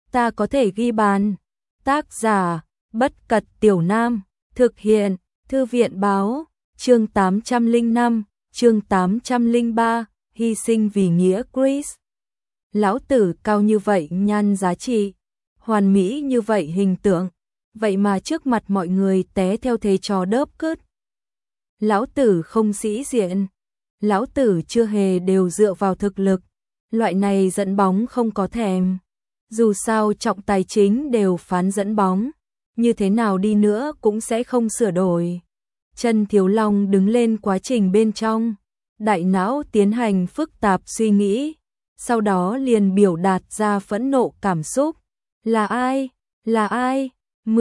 ta có thể ghi bàn. Tác giả, Bất Cật Tiểu Nam, thực hiện, Thư viện báo, chương 805, chương 803, hy sinh vì nghĩa Chris. Lão tử cao như vậy nhan giá trị, hoàn mỹ như vậy hình tượng, vậy mà trước mặt mọi người té theo thế trò đớp cứt. Lão tử không sĩ diện, lão tử chưa hề đều dựa vào thực lực, loại này dẫn bóng không có thèm. Dù sao trọng tài chính đều phán dẫn bóng, như thế nào đi nữa cũng sẽ không sửa đổi. Trần Thiếu Long đứng lên quá trình bên trong, đại não tiến hành phức tạp suy nghĩ, sau đó liền biểu đạt ra phẫn nộ cảm xúc. Là ai? Là ai?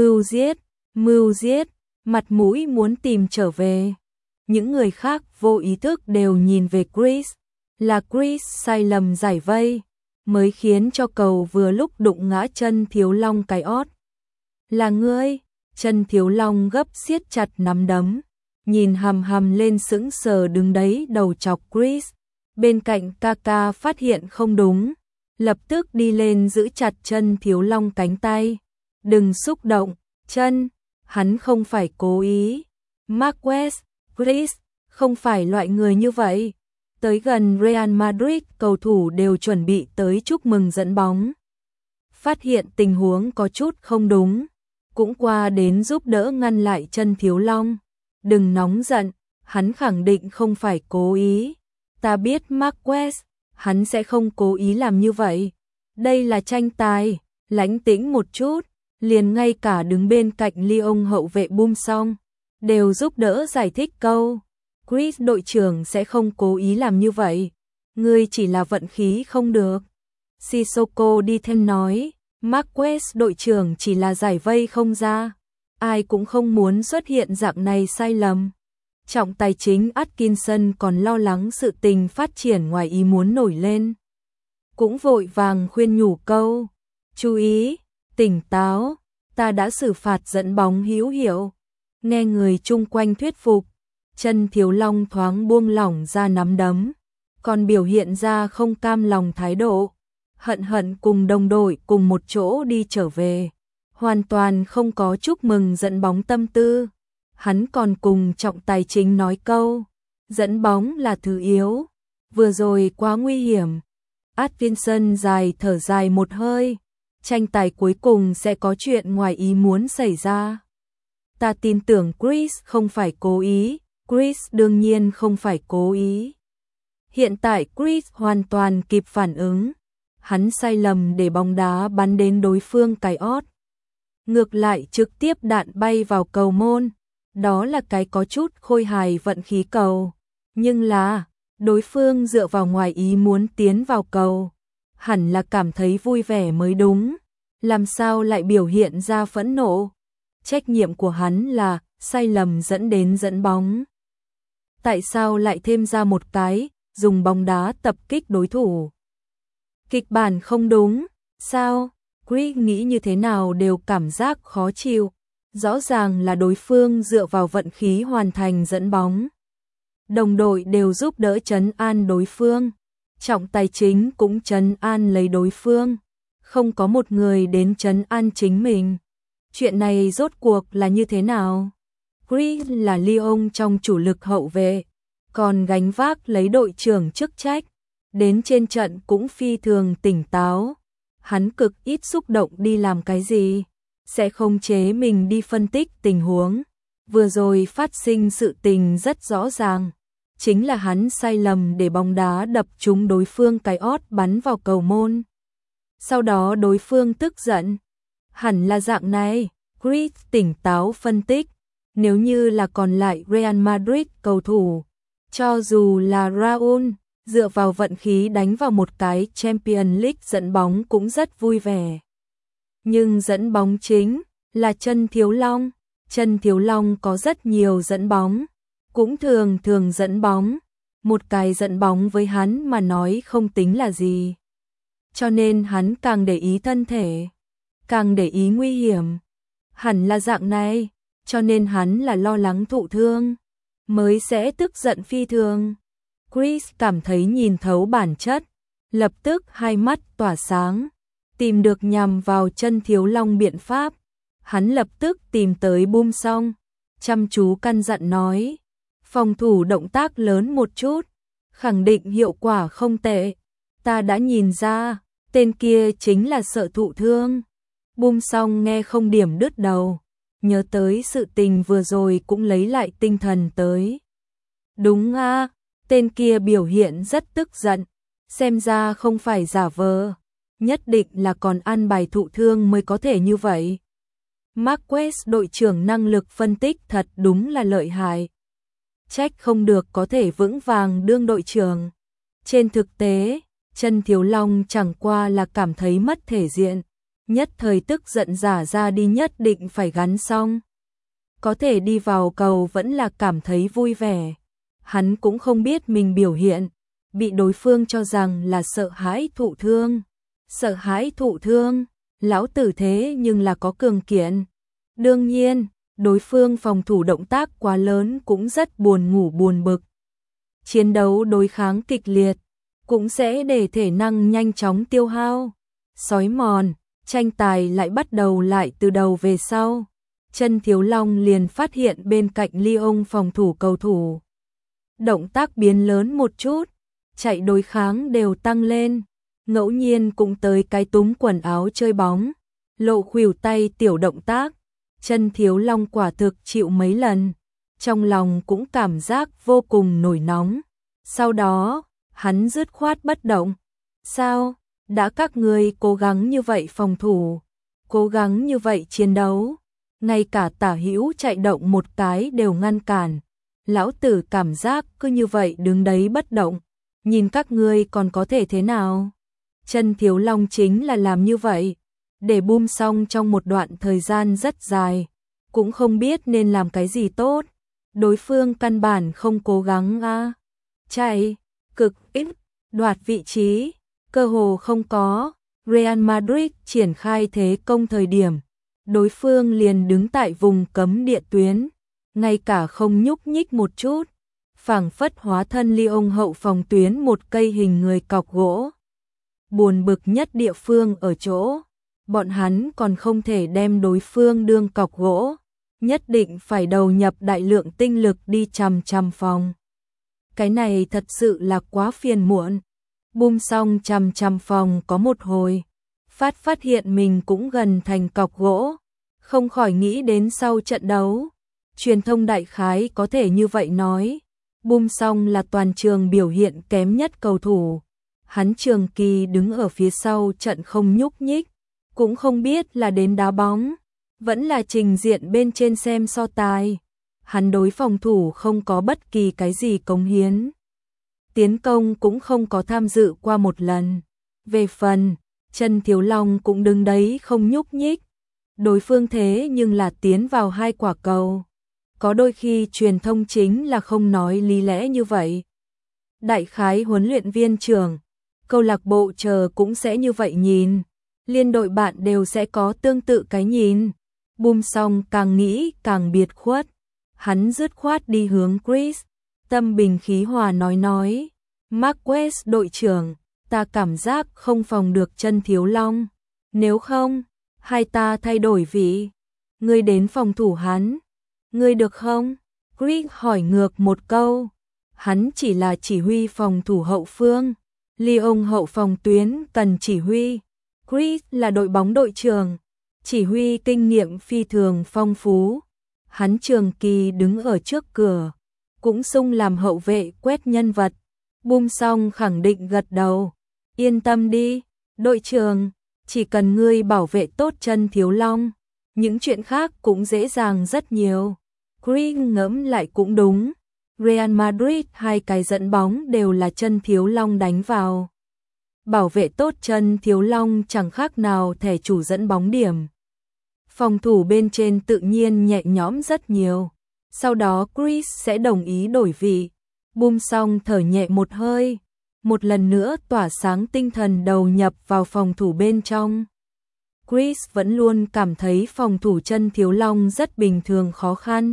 Mưu giết, mặt mũi muốn tìm trở về. Những người khác vô ý thức đều nhìn về Chris, là Chris sai lầm giải vây, mới khiến cho cầu vừa lúc đụng ngã Trần Thiếu Long cái ót. Là ngươi? Trần Thiếu Long gấp siết chặt nắm đấm, nhìn hằm hằm lên sững sờ đứng đấy đầu chọc Chris. Bên cạnh Kaka phát hiện không đúng, lập tức đi lên giữ chặt Trần Thiếu Long cánh tay. Đừng xúc động, Trần, hắn không phải cố ý. Marquez, Chris, không phải loại người như vậy. Tới gần Real Madrid, cầu thủ đều chuẩn bị tới chúc mừng dẫn bóng. Phát hiện tình huống có chút không đúng, cũng qua đến giúp đỡ ngăn lại Trần Thiếu Long. Đừng nóng giận, hắn khẳng định không phải cố ý. Ta biết Marquez, hắn sẽ không cố ý làm như vậy. Đây là tranh tài, lãnh tĩnh một chút, liền ngay cả đứng bên cạnh Lyon hậu vệ Bum Song đều giúp đỡ giải thích câu. Chris đội trưởng sẽ không cố ý làm như vậy, ngươi chỉ là vận khí không được. Sissoko đi thêm nói, Marquez đội trưởng chỉ là giải vây không ra, ai cũng không muốn xuất hiện dạng này sai lầm. Trọng tài chính Atkinson còn lo lắng sự tình phát triển ngoài ý muốn nổi lên, cũng vội vàng khuyên nhủ câu, chú ý, tỉnh táo, ta đã xử phạt dẫn bóng hữu hiệu. Nghe người chung quanh thuyết phục, Trần Thiếu Long thoáng buông lỏng ra nắm đấm, còn biểu hiện ra không cam lòng thái độ, hận cùng đồng đội cùng một chỗ đi trở về, hoàn toàn không có chúc mừng dẫn bóng tâm tư. Hắn còn cùng trọng tài chính nói câu, dẫn bóng là thứ yếu, vừa rồi quá nguy hiểm. Atkinson thở dài một hơi, tranh tài cuối cùng sẽ có chuyện ngoài ý muốn xảy ra. Ta tin tưởng Chris không phải cố ý, Chris đương nhiên không phải cố ý. Hiện tại Chris hoàn toàn kịp phản ứng, hắn sai lầm để bóng đá bắn đến đối phương cái ót. Ngược lại trực tiếp đạn bay vào cầu môn, đó là cái có chút khôi hài vận khí cầu. Nhưng là, đối phương dựa vào ngoài ý muốn tiến vào cầu, hẳn là cảm thấy vui vẻ mới đúng, làm sao lại biểu hiện ra phẫn nộ. Trách nhiệm của hắn là sai lầm dẫn đến dẫn bóng. Tại sao lại thêm ra một cái, dùng bóng đá tập kích đối thủ? Kịch bản không đúng, sao? Chris nghĩ như thế nào đều cảm giác khó chịu. Rõ ràng là đối phương dựa vào vận khí hoàn thành dẫn bóng. Đồng đội đều giúp đỡ trấn an đối phương. Trọng tài chính cũng trấn an lấy đối phương. Không có một người đến trấn an chính mình. Chuyện này rốt cuộc là như thế nào? Chris là Lyon trong chủ lực hậu vệ, còn gánh vác lấy đội trưởng chức trách. Đến trên trận cũng phi thường tỉnh táo. Hắn cực ít xúc động đi làm cái gì, sẽ không chế mình đi phân tích tình huống. Vừa rồi phát sinh sự tình rất rõ ràng, chính là hắn sai lầm để bóng đá đập trúng đối phương cái ót bắn vào cầu môn. Sau đó đối phương tức giận. Hẳn là dạng này, Chris tỉnh táo phân tích, nếu như là còn lại Real Madrid cầu thủ, cho dù là Raúl, dựa vào vận khí đánh vào một cái Champions League dẫn bóng cũng rất vui vẻ. Nhưng dẫn bóng chính là Trần Thiếu Long. Trần Thiếu Long có rất nhiều dẫn bóng, cũng thường dẫn bóng. Một cái dẫn bóng với hắn mà nói không tính là gì. Cho nên hắn càng để ý thân thể, càng để ý nguy hiểm. Hẳn là dạng này, cho nên hắn là lo lắng thụ thương, mới sẽ tức giận phi thường. Chris cảm thấy nhìn thấu bản chất, lập tức hai mắt tỏa sáng. tìm được nhằm vào chân Thiếu Long biện pháp. Hắn lập tức tìm tới Bum Song, chăm chú căn dặn nói, phòng thủ động tác lớn một chút, khẳng định hiệu quả không tệ. Ta đã nhìn ra, tên kia chính là sợ thụ thương. Bum Song nghe không điểm đứt đầu, nhớ tới sự tình vừa rồi cũng lấy lại tinh thần tới. Đúng a, tên kia biểu hiện rất tức giận, xem ra không phải giả vờ, nhất định là còn ăn bài thụ thương mới có thể như vậy. Marquez đội trưởng năng lực phân tích thật đúng là lợi hại. Trách không được có thể vững vàng đương đội trưởng. Trên thực tế, chân Thiếu Long chẳng qua là cảm thấy mất thể diện, nhất thời tức giận giả ra đi nhất định phải gắn xong. Có thể đi vào cầu vẫn là cảm thấy vui vẻ. Hắn cũng không biết mình biểu hiện, bị đối phương cho rằng là sợ hãi thụ thương. Sợ hãi thụ thương, lão tử thế nhưng là có cường kiện. Đương nhiên, đối phương phòng thủ động tác quá lớn cũng rất buồn ngủ buồn bực. Chiến đấu đối kháng kịch liệt, cũng sẽ để thể năng nhanh chóng tiêu hao. Sói mòn, tranh tài lại bắt đầu lại từ đầu về sau. Chân Thiếu Long liền phát hiện bên cạnh Lyon phòng thủ cầu thủ. Động tác biến lớn một chút, chạy đối kháng đều tăng lên. Ngẫu nhiên cũng tới cái túm quần áo chơi bóng, lộ khuỷu tay tiểu động tác. Chân Thiếu Long quả thực chịu mấy lần, trong lòng cũng cảm giác vô cùng nổi nóng. Sau đó, hắn dứt khoát bất động. Sao? Đã các ngươi cố gắng như vậy phòng thủ, cố gắng như vậy chiến đấu, ngay cả tả hữu chạy động một cái đều ngăn cản. Lão tử cảm giác cứ như vậy đứng đấy bất động, nhìn các ngươi còn có thể thế nào? Chân Thiếu Long chính là làm như vậy, để Bum Song trong một đoạn thời gian rất dài, cũng không biết nên làm cái gì tốt. Đối phương căn bản không cố gắng a, chạy, cực ít, đoạt vị trí, cơ hồ không có. Real Madrid triển khai thế công thời điểm, đối phương liền đứng tại vùng cấm địa tuyến, ngay cả không nhúc nhích một chút, phảng phất hóa thân Lyon hậu phòng tuyến một cây hình người cọc gỗ. Buồn bực nhất địa phương ở chỗ, bọn hắn còn không thể đem đối phương đương cọc gỗ, nhất định phải đầu nhập đại lượng tinh lực đi chằm chằm phòng. Cái này thật sự là quá phiền muộn. Bum Song chằm chằm phòng có một hồi, phát hiện mình cũng gần thành cọc gỗ, không khỏi nghĩ đến sau trận đấu. Truyền thông đại khái có thể như vậy nói, Bum Song là toàn trường biểu hiện kém nhất cầu thủ. Hắn trường kỳ đứng ở phía sau trận không nhúc nhích, cũng không biết là đến đá bóng, vẫn là trình diện bên trên xem so tài. Hắn đối phòng thủ không có bất kỳ cái gì cống hiến. Tiến công cũng không có tham dự qua một lần. Về phần, chân Thiếu Long cũng đứng đấy không nhúc nhích. Đối phương thế nhưng là tiến vào 2 quả cầu. Có đôi khi truyền thông chính là không nói lý lẽ như vậy. Đại khái huấn luyện viên trưởng, câu lạc bộ chờ cũng sẽ như vậy nhìn. Liên đội bạn đều sẽ có tương tự cái nhìn. Bum Song càng nghĩ càng biệt khuất. Hắn dứt khoát đi hướng Chris, tâm bình khí hòa nói. Marquez đội trưởng, ta cảm giác không phòng được chân Thiếu Long. Nếu không, hai ta thay đổi vị. Ngươi đến phòng thủ hắn. Ngươi được không? Chris hỏi ngược một câu. Hắn chỉ là chỉ huy phòng thủ hậu phương. Lyon hậu phòng tuyến cần chỉ huy. Chris là đội bóng đội trưởng, chỉ huy kinh nghiệm phi thường phong phú. Hắn trường kỳ đứng ở trước cửa, cũng xung làm hậu vệ quét nhân vật. Bum Song khẳng định gật đầu. Yên tâm đi, đội trưởng, chỉ cần ngươi bảo vệ tốt chân Thiếu Long, những chuyện khác cũng dễ dàng rất nhiều. Chris ngẫm lại cũng đúng. Real Madrid 2 cái dẫn bóng đều là chân Thiếu Long đánh vào. Bảo vệ tốt chân Thiếu Long chẳng khác nào thẻ chủ dẫn bóng điểm. Phòng thủ bên trên tự nhiên nhẹ nhõm rất nhiều. Sau đó Chris sẽ đồng ý đổi vị. Bum Song thở nhẹ một hơi, một lần nữa tỏa sáng tinh thần đầu nhập vào phòng thủ bên trong. Chris vẫn luôn cảm thấy phòng thủ chân Thiếu Long rất bình thường khó khăn.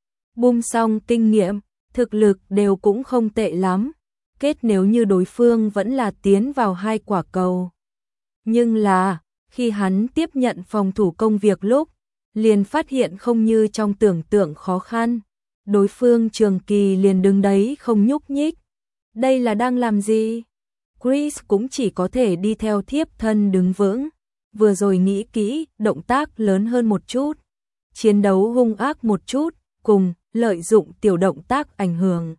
Bum Song kinh nghiệm, thực lực đều cũng không tệ lắm. Kết nếu như đối phương vẫn là tiến vào 2 quả cầu. Nhưng là, Khi hắn tiếp nhận phòng thủ công việc lúc, liền phát hiện không như trong tưởng tượng khó khăn. Đối phương Trường Kỳ liền đứng đấy không nhúc nhích. Đây là đang làm gì? Chris cũng chỉ có thể đi theo thiếp thân đứng vững. Vừa rồi nghĩ kỹ, động tác lớn hơn một chút. Chiến đấu hung ác một chút, cùng lợi dụng tiểu động tác ảnh hưởng.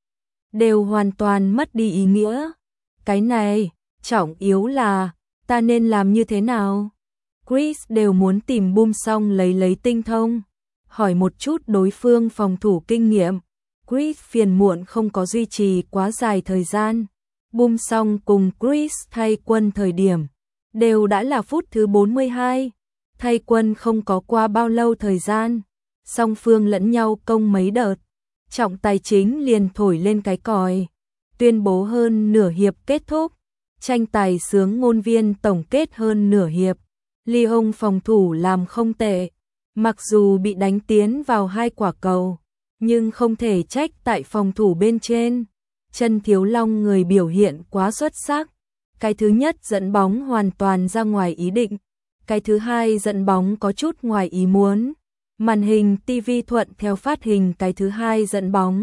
Đều hoàn toàn mất đi ý nghĩa. Cái này, trọng yếu là, ta nên làm như thế nào? Chris đều muốn tìm Boom Song lấy tinh thông. Hỏi một chút đối phương phòng thủ kinh nghiệm. Chris phiền muộn không có duy trì quá dài thời gian. Boom Song cùng Chris thay quân thời điểm. Đều đã là phút thứ 42. Thay quân không có qua bao lâu thời gian. Song phương lẫn nhau công mấy đợt. Trọng tài chính liền thổi lên cái còi. Tuyên bố hơn nửa hiệp kết thúc. Tranh tài sướng ngôn viên tổng kết hơn nửa hiệp. Lyon phòng thủ làm không tệ. Mặc dù bị đánh tiến vào 2 quả cầu, nhưng không thể trách tại phòng thủ bên trên. Chân Thiếu Long người biểu hiện quá xuất sắc. Cái thứ nhất dẫn bóng hoàn toàn ra ngoài ý định. Cái thứ hai dẫn bóng có chút ngoài ý muốn. Màn hình TV thuận theo phát hình cái thứ hai dẫn bóng.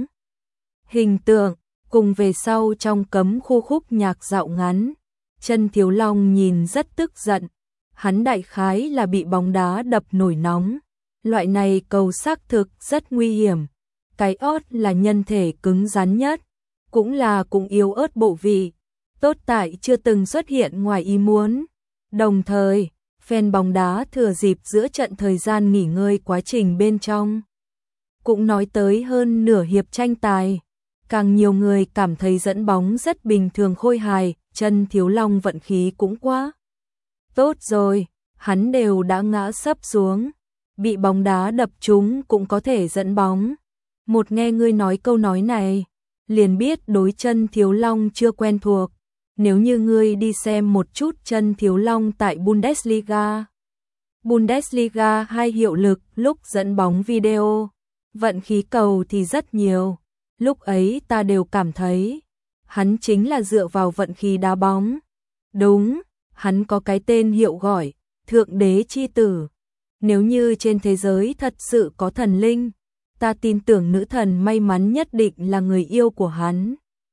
Hình tượng, cùng về sau trong cấm khu khúc nhạc dạo ngắn. Chân Thiếu Long nhìn rất tức giận. Hắn đại khái là bị bóng đá đập nổi nóng. Loại này cầu xác thực rất nguy hiểm. Cái ót là nhân thể cứng rắn nhất, cũng yếu ớt bộ vị. Tốt tại chưa từng xuất hiện ngoài ý muốn. Đồng thời, fan bóng đá thừa dịp giữa trận thời gian nghỉ ngơi quá trình bên trong. Cũng nói tới hơn nửa hiệp tranh tài. Càng nhiều người cảm thấy dẫn bóng rất bình thường khôi hài, Chân Thiếu Long vận khí cũng quá tốt rồi, hắn đều đã ngã sấp xuống. Bị bóng đá đập trúng cũng có thể dẫn bóng. Một nghe ngươi nói câu nói này, liền biết đối Chân Thiếu Long chưa quen thuộc. Nếu như ngươi đi xem một chút Chân Thiếu Long tại Bundesliga. Bundesliga 2 hiệu lực lúc dẫn bóng video. Vận khí cầu thì rất nhiều. Lúc ấy ta đều cảm thấy, hắn chính là dựa vào vận khí đá bóng. Đúng, hắn có cái tên hiệu gọi, Thượng Đế Chi Tử. Nếu như trên thế giới thật sự có thần linh, ta tin tưởng nữ thần may mắn nhất định là người yêu của hắn.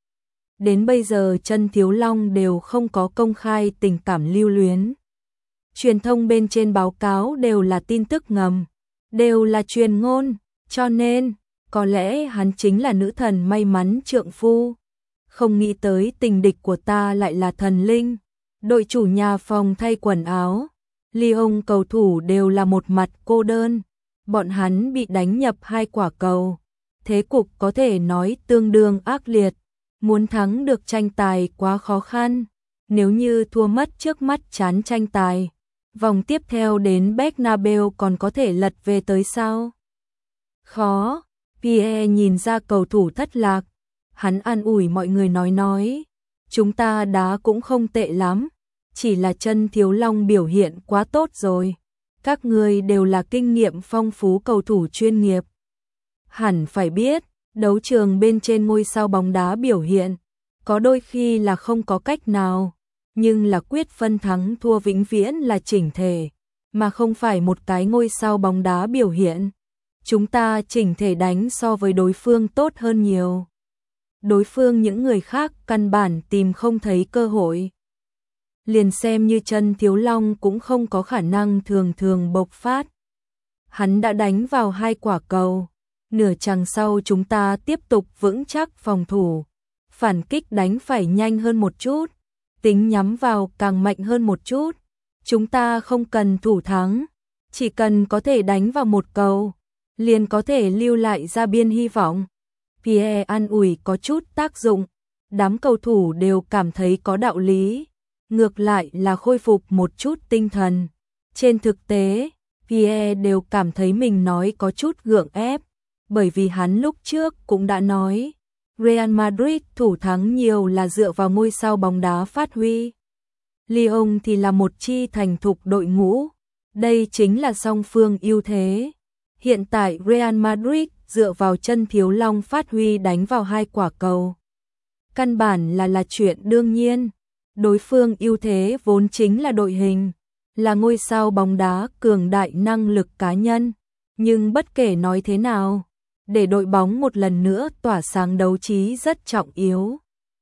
Đến bây giờ Chân Thiếu Long đều không có công khai tình cảm lưu luyến. Truyền thông bên trên báo cáo đều là tin tức ngầm, đều là truyền ngôn, cho nên, có lẽ hắn chính là nữ thần may mắn trượng phu. Không nghĩ tới tình địch của ta lại là thần linh. Đội chủ nhà phòng thay quần áo. Lyon cầu thủ đều là một mặt cô đơn. Bọn hắn bị đánh nhập 2 quả cầu. Thế cục có thể nói tương đương ác liệt. Muốn thắng được tranh tài quá khó khăn. Nếu như thua mất trước mắt chán tranh tài, vòng tiếp theo đến Bernabeu còn có thể lật về tới sao? Khó. Pierre nhìn ra cầu thủ thất lạc. Hắn an ủi mọi người nói. Chúng ta đá cũng không tệ lắm. Chỉ là Chân Thiếu Long biểu hiện quá tốt rồi. Các người đều là kinh nghiệm phong phú cầu thủ chuyên nghiệp. Hẳn phải biết, đấu trường bên trên ngôi sao bóng đá biểu hiện, có đôi khi là không có cách nào, nhưng là quyết phân thắng thua vĩnh viễn là chỉnh thể, mà không phải một cái ngôi sao bóng đá biểu hiện. Chúng ta chỉnh thể đánh so với đối phương tốt hơn nhiều. Đối phương những người khác căn bản tìm không thấy cơ hội. Liền xem như Chân Thiếu Long cũng không có khả năng thường bộc phát. Hắn đã đánh vào 2 quả cầu. Nửa chặng sau chúng ta tiếp tục vững chắc phòng thủ. Phản kích đánh phải nhanh hơn một chút. Tính nhắm vào càng mạnh hơn một chút. Chúng ta không cần thủ thắng. Chỉ cần có thể đánh vào 1 cầu, liền có thể lưu lại ra biên hy vọng. Pierre an ủi có chút tác dụng. Đám cầu thủ đều cảm thấy có đạo lý. Ngược lại là khôi phục một chút tinh thần. Trên thực tế, Pierre đều cảm thấy mình nói có chút gượng ép. Bởi vì hắn lúc trước cũng đã nói, Real Madrid thủ thắng nhiều là dựa vào ngôi sao bóng đá phát huy. Lyon thì là một chi thành thục đội ngũ. Đây chính là song phương ưu thế. Hiện tại Real Madrid dựa vào Chân Thiếu Long phát huy đánh vào 2 quả cầu. Căn bản là chuyện đương nhiên. Đối phương ưu thế vốn chính là đội hình. là ngôi sao bóng đá cường đại năng lực cá nhân, nhưng bất kể nói thế nào, để đội bóng một lần nữa tỏa sáng đấu trí rất trọng yếu.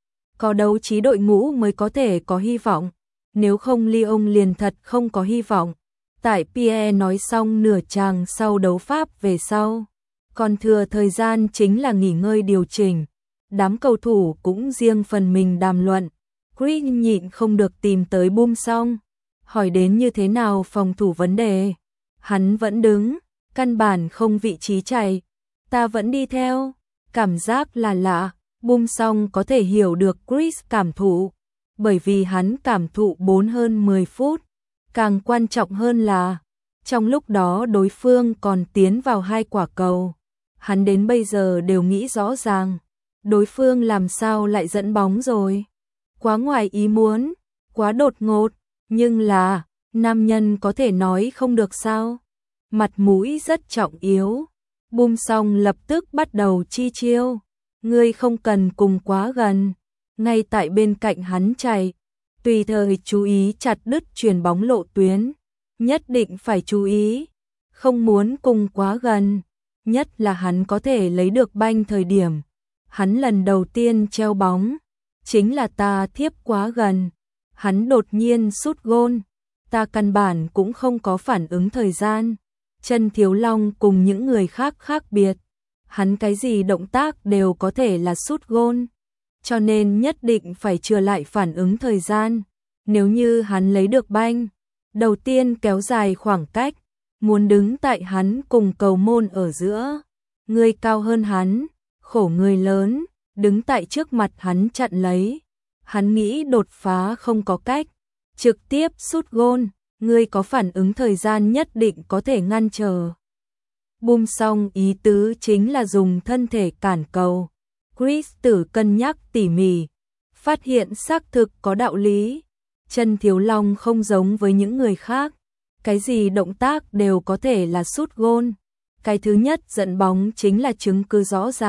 Có đấu trí đội ngũ mới có thể có hy vọng, nếu không Lyon liền thật không có hy vọng. Tại Pierre nói xong nửa chàng sau đấu Pháp về sau, còn thừa thời gian chính là nghỉ ngơi điều chỉnh. Đám cầu thủ cũng riêng phần mình đàm luận. Chris nhịn không được tìm tới Bum Song, hỏi đến như thế nào phòng thủ vấn đề. Hắn vẫn đứng, căn bản không vị trí chạy. Ta vẫn đi theo, cảm giác là lạ. Bum Song có thể hiểu được Chris cảm thụ, bởi vì hắn cảm thụ 4 hơn 10 phút. Càng quan trọng hơn là, trong lúc đó đối phương còn tiến vào 2 quả cầu. Hắn đến bây giờ đều nghĩ rõ ràng, đối phương làm sao lại dẫn bóng rồi. Quá ngoài ý muốn, quá đột ngột, nhưng là, nam nhân có thể nói không được sao. Mặt mũi rất trọng yếu. Bum Song lập tức bắt đầu chi chiêu. Ngươi không cần cùng quá gần, ngay tại bên cạnh hắn chạy. Tùy thời chú ý chặt đứt chuyền bóng lộ tuyến, nhất định phải chú ý, không muốn cùng quá gần, nhất là hắn có thể lấy được banh thời điểm. Hắn lần đầu tiên treo bóng, chính là ta thiếp quá gần, hắn đột nhiên sút gôn, ta căn bản cũng không có phản ứng thời gian. Trần Thiếu Long cùng những người khác khác biệt, hắn cái gì động tác đều có thể là sút gôn, cho nên nhất định phải chừa lại phản ứng thời gian. Nếu như hắn lấy được banh, đầu tiên kéo dài khoảng cách, muốn đứng tại hắn cùng cầu môn ở giữa. Người cao hơn hắn, khổ người lớn, đứng tại trước mặt hắn chặn lấy. Hắn nghĩ đột phá không có cách, trực tiếp sút gôn, người có phản ứng thời gian nhất định có thể ngăn trở. Bum Song ý tứ chính là dùng thân thể cản cầu. Chris Tử cân nhắc tỉ mỉ, phát hiện xác thực có đạo lý. Trần Thiếu Long không giống với những người khác, cái gì động tác đều có thể là sút gôn. Cái thứ nhất dẫn bóng chính là chứng cứ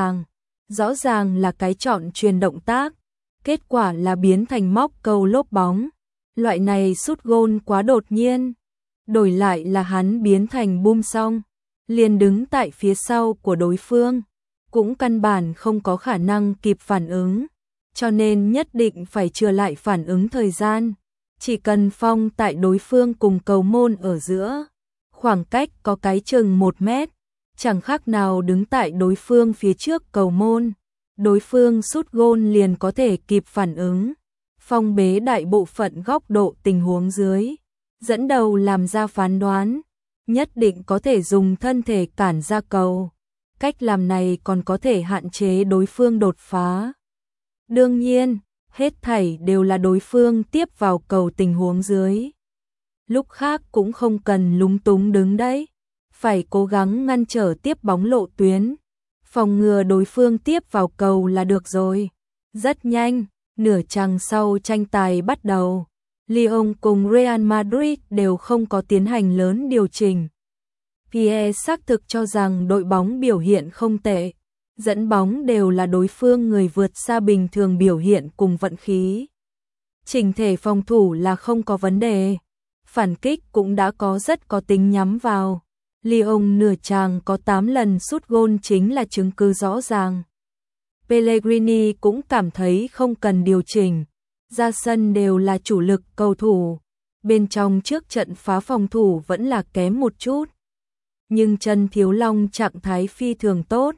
rõ ràng là cái chọn truyền động tác, kết quả là biến thành móc cầu lốp bóng. Loại này sút gôn quá đột nhiên, đổi lại là hắn biến thành Bum Song, liền đứng tại phía sau của đối phương, cũng căn bản không có khả năng kịp phản ứng, cho nên nhất định phải chừa lại phản ứng thời gian. Chỉ cần phong tại đối phương cùng cầu môn ở giữa, khoảng cách có cái chừng 1 mét, chẳng khác nào đứng tại đối phương phía trước cầu môn, đối phương sút gôn liền có thể kịp phản ứng, phong bế đại bộ phận góc độ tình huống dưới, dẫn đầu làm ra phán đoán, nhất định có thể dùng thân thể cản ra cầu. Cách làm này còn có thể hạn chế đối phương đột phá. Đương nhiên, hết thảy đều là đối phương tiếp vào cầu tình huống dưới. Lúc khác cũng không cần lúng túng đứng đấy, phải cố gắng ngăn trở tiếp bóng lộ tuyến, phòng ngừa đối phương tiếp vào cầu là được rồi. Rất nhanh, nửa chặng sau tranh tài bắt đầu, Lyon cùng Real Madrid đều không có tiến hành lớn điều chỉnh. Pierre xác thực cho rằng đội bóng biểu hiện không tệ, dẫn bóng đều là đối phương người vượt xa bình thường biểu hiện cùng vận khí. Chỉnh thể phòng thủ là không có vấn đề, phản kích cũng đã rất có tính nhắm vào. Lyon nửa chàng có 8 lần sút gôn chính là chứng cứ rõ ràng. Pellegrini cũng cảm thấy không cần điều chỉnh, ra sân đều là chủ lực cầu thủ, bên trong trước trận phá phòng thủ vẫn là kém một chút. Nhưng Trần Thiếu Long trạng thái phi thường tốt,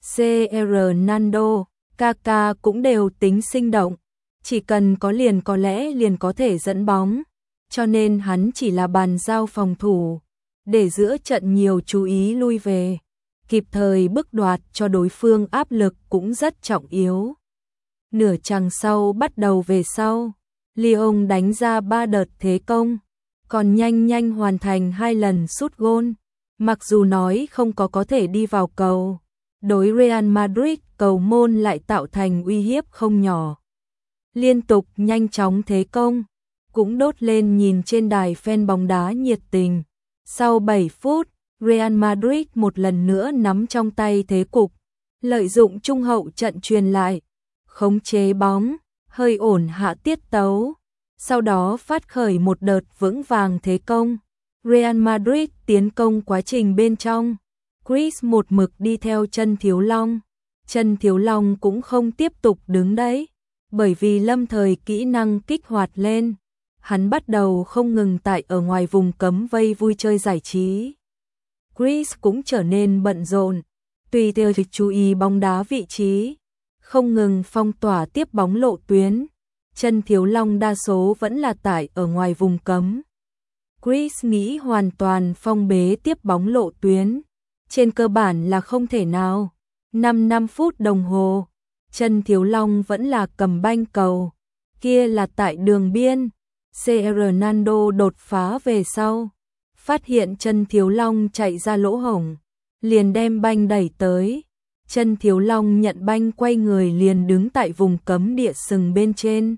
CR Nando, Kaka cũng đều tính sinh động, chỉ cần có liền có lẽ liền có thể dẫn bóng, cho nên hắn chỉ là bàn giao phòng thủ, để giữa trận nhiều chú ý lui về, kịp thời bức đoạt cho đối phương áp lực cũng rất trọng yếu. Nửa chặng sau bắt đầu về sau, Lyon đánh ra 3 đợt thế công, còn nhanh hoàn thành 2 lần sút gôn. Mặc dù nói không có thể đi vào cầu, đối Real Madrid cầu môn lại tạo thành uy hiếp không nhỏ. Liên tục nhanh chóng thế công, cũng đốt lên nhìn trên đài fan bóng đá nhiệt tình. Sau 7 phút, Real Madrid một lần nữa nắm trong tay thế cục, lợi dụng trung hậu trận truyền lại, khống chế bóng, hơi ổn hạ tiết tấu. sau đó phát khởi một đợt vững vàng thế công. Real Madrid tiến công quá trình bên trong, Chris một mực đi theo chân Thiếu Long. Chân Thiếu Long cũng không tiếp tục đứng đấy, bởi vì lâm thời kỹ năng kích hoạt lên, hắn bắt đầu không ngừng tại ở ngoài vùng cấm vây vui chơi giải trí. Chris cũng trở nên bận rộn, tùy theo việc chú ý bóng đá vị trí, không ngừng phong tỏa tiếp bóng lộ tuyến. Chân Thiếu Long đa số vẫn là tại ở ngoài vùng cấm. Chris nghĩ hoàn toàn phong bế tiếp bóng lộ tuyến, trên cơ bản là không thể nào. 5 phút đồng hồ, Chân Thiếu Long vẫn là cầm banh cầu, kia là tại đường biên. Ronaldo đột phá về sau, phát hiện Chân Thiếu Long chạy ra lỗ hổng, liền đem banh đẩy tới. Chân Thiếu Long nhận banh quay người liền đứng tại vùng cấm địa sừng bên trên.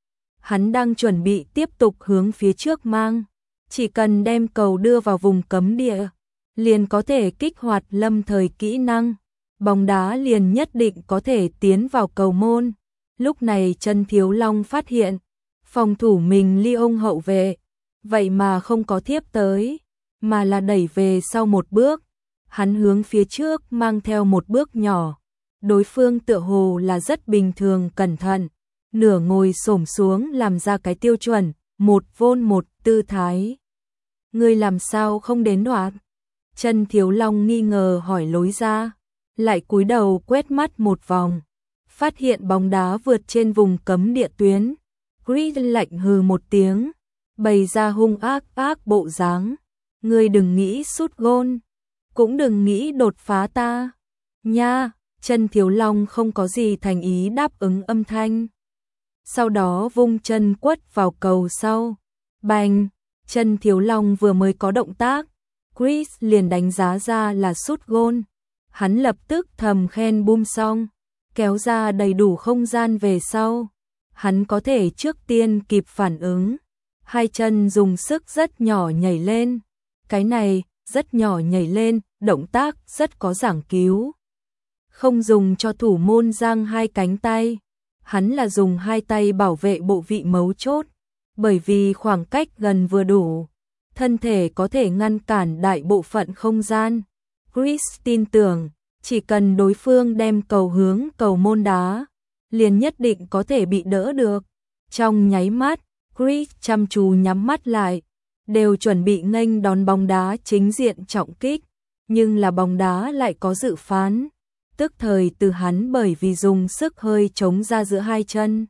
Hắn đang chuẩn bị tiếp tục hướng phía trước mang, chỉ cần đem cầu đưa vào vùng cấm địa, liền có thể kích hoạt lâm thời kỹ năng, bóng đá liền nhất định có thể tiến vào cầu môn. Lúc này Chân Thiếu Long phát hiện, phòng thủ mình Lyon hậu vệ, vậy mà không có thiếp tới, mà là đẩy về sau một bước. Hắn hướng phía trước mang theo một bước nhỏ, đối phương tựa hồ là rất bình thường cẩn thận, nửa ngồi xổm xuống làm ra cái tiêu chuẩn, một vôn một tư thái. Ngươi làm sao không đến đoạt? Chân Thiếu Long nghi ngờ hỏi lối ra, lại cúi đầu quét mắt một vòng, phát hiện bóng đá vượt trên vùng cấm địa tuyến. Chris lạnh hừ một tiếng, bày ra hung ác bộ dáng. Ngươi đừng nghĩ sút gôn, cũng đừng nghĩ đột phá ta. Nha, Chân Thiếu Long không có gì thành ý đáp ứng âm thanh. Sau đó vung chân quất vào cầu sau. Bành, Chân Thiếu Long vừa mới có động tác, Chris liền đánh giá ra là sút gôn. Hắn lập tức thầm khen bum xong, kéo ra đầy đủ không gian về sau. Hắn có thể trước tiên kịp phản ứng, hai chân dùng sức rất nhỏ nhảy lên. Cái này, rất nhỏ nhảy lên, động tác rất có giảng cứu. Không dùng cho thủ môn giang hai cánh tay, hắn là dùng hai tay bảo vệ bộ vị mấu chốt, bởi vì khoảng cách gần vừa đủ, thân thể có thể ngăn cản đại bộ phận không gian. Chris tin tưởng, chỉ cần đối phương đem cầu hướng cầu môn đá, liền nhất định có thể bị đỡ được. Trong nháy mắt, Chris chăm chú nhắm mắt lại, đều chuẩn bị nghênh đón bóng đá chính diện trọng kích, nhưng là bóng đá lại có dự phán, tức thời từ hắn bởi vì dùng sức hơi chống ra giữa hai chân.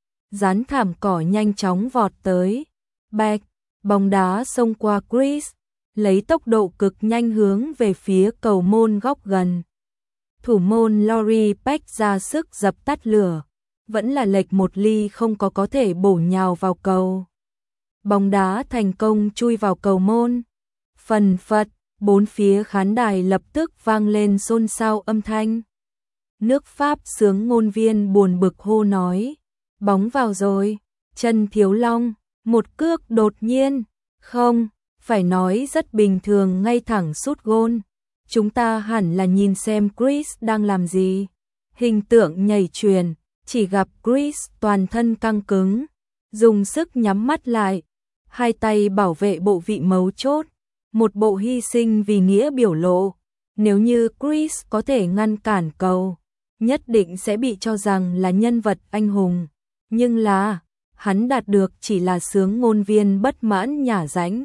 Dán thảm cỏ nhanh chóng vọt tới, bạch, bóng đá xông qua Chris, lấy tốc độ cực nhanh hướng về phía cầu môn góc gần. Thủ môn Lori Peck ra sức dập tắt lửa, vẫn là lệch một ly không có thể bổ nhào vào cầu. Bóng đá thành công chui vào cầu môn. Phần phật, bốn phía khán đài lập tức vang lên xôn xao âm thanh. Nước Pháp xướng ngôn viên buồn bực hô nói, bóng vào rồi. Chân Thiếu Long, một cước đột nhiên, không, phải nói rất bình thường ngay thẳng sút gôn. Chúng ta hẳn là nhìn xem Chris đang làm gì. Hình tượng nhảy truyền, chỉ gặp Chris toàn thân căng cứng, dùng sức nhắm mắt lại, hai tay bảo vệ bộ vị mấu chốt, một bộ hy sinh vì nghĩa biểu lộ. Nếu như Chris có thể ngăn cản cầu, nhất định sẽ bị cho rằng là nhân vật anh hùng. Nhưng là, hắn đạt được chỉ là xướng ngôn viên bất mãn nhả ránh.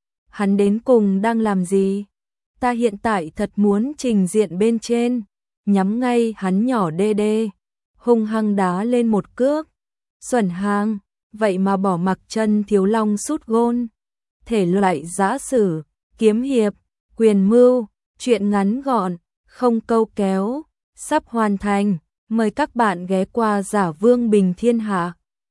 Hắn đến cùng đang làm gì? Ta hiện tại thật muốn trình diện bên trên, nhắm ngay hắn nhỏ đê đê, hung hăng đá lên một cước. Xuẩn hang, vậy mà bỏ mặc Chân Thiếu Long sút gôn. Thể loại giã sử, kiếm hiệp, quyền mưu, truyện ngắn gọn, không câu kéo, sắp hoàn thành. Mời các bạn ghé qua Giả Vương Bình Thiên Hạ.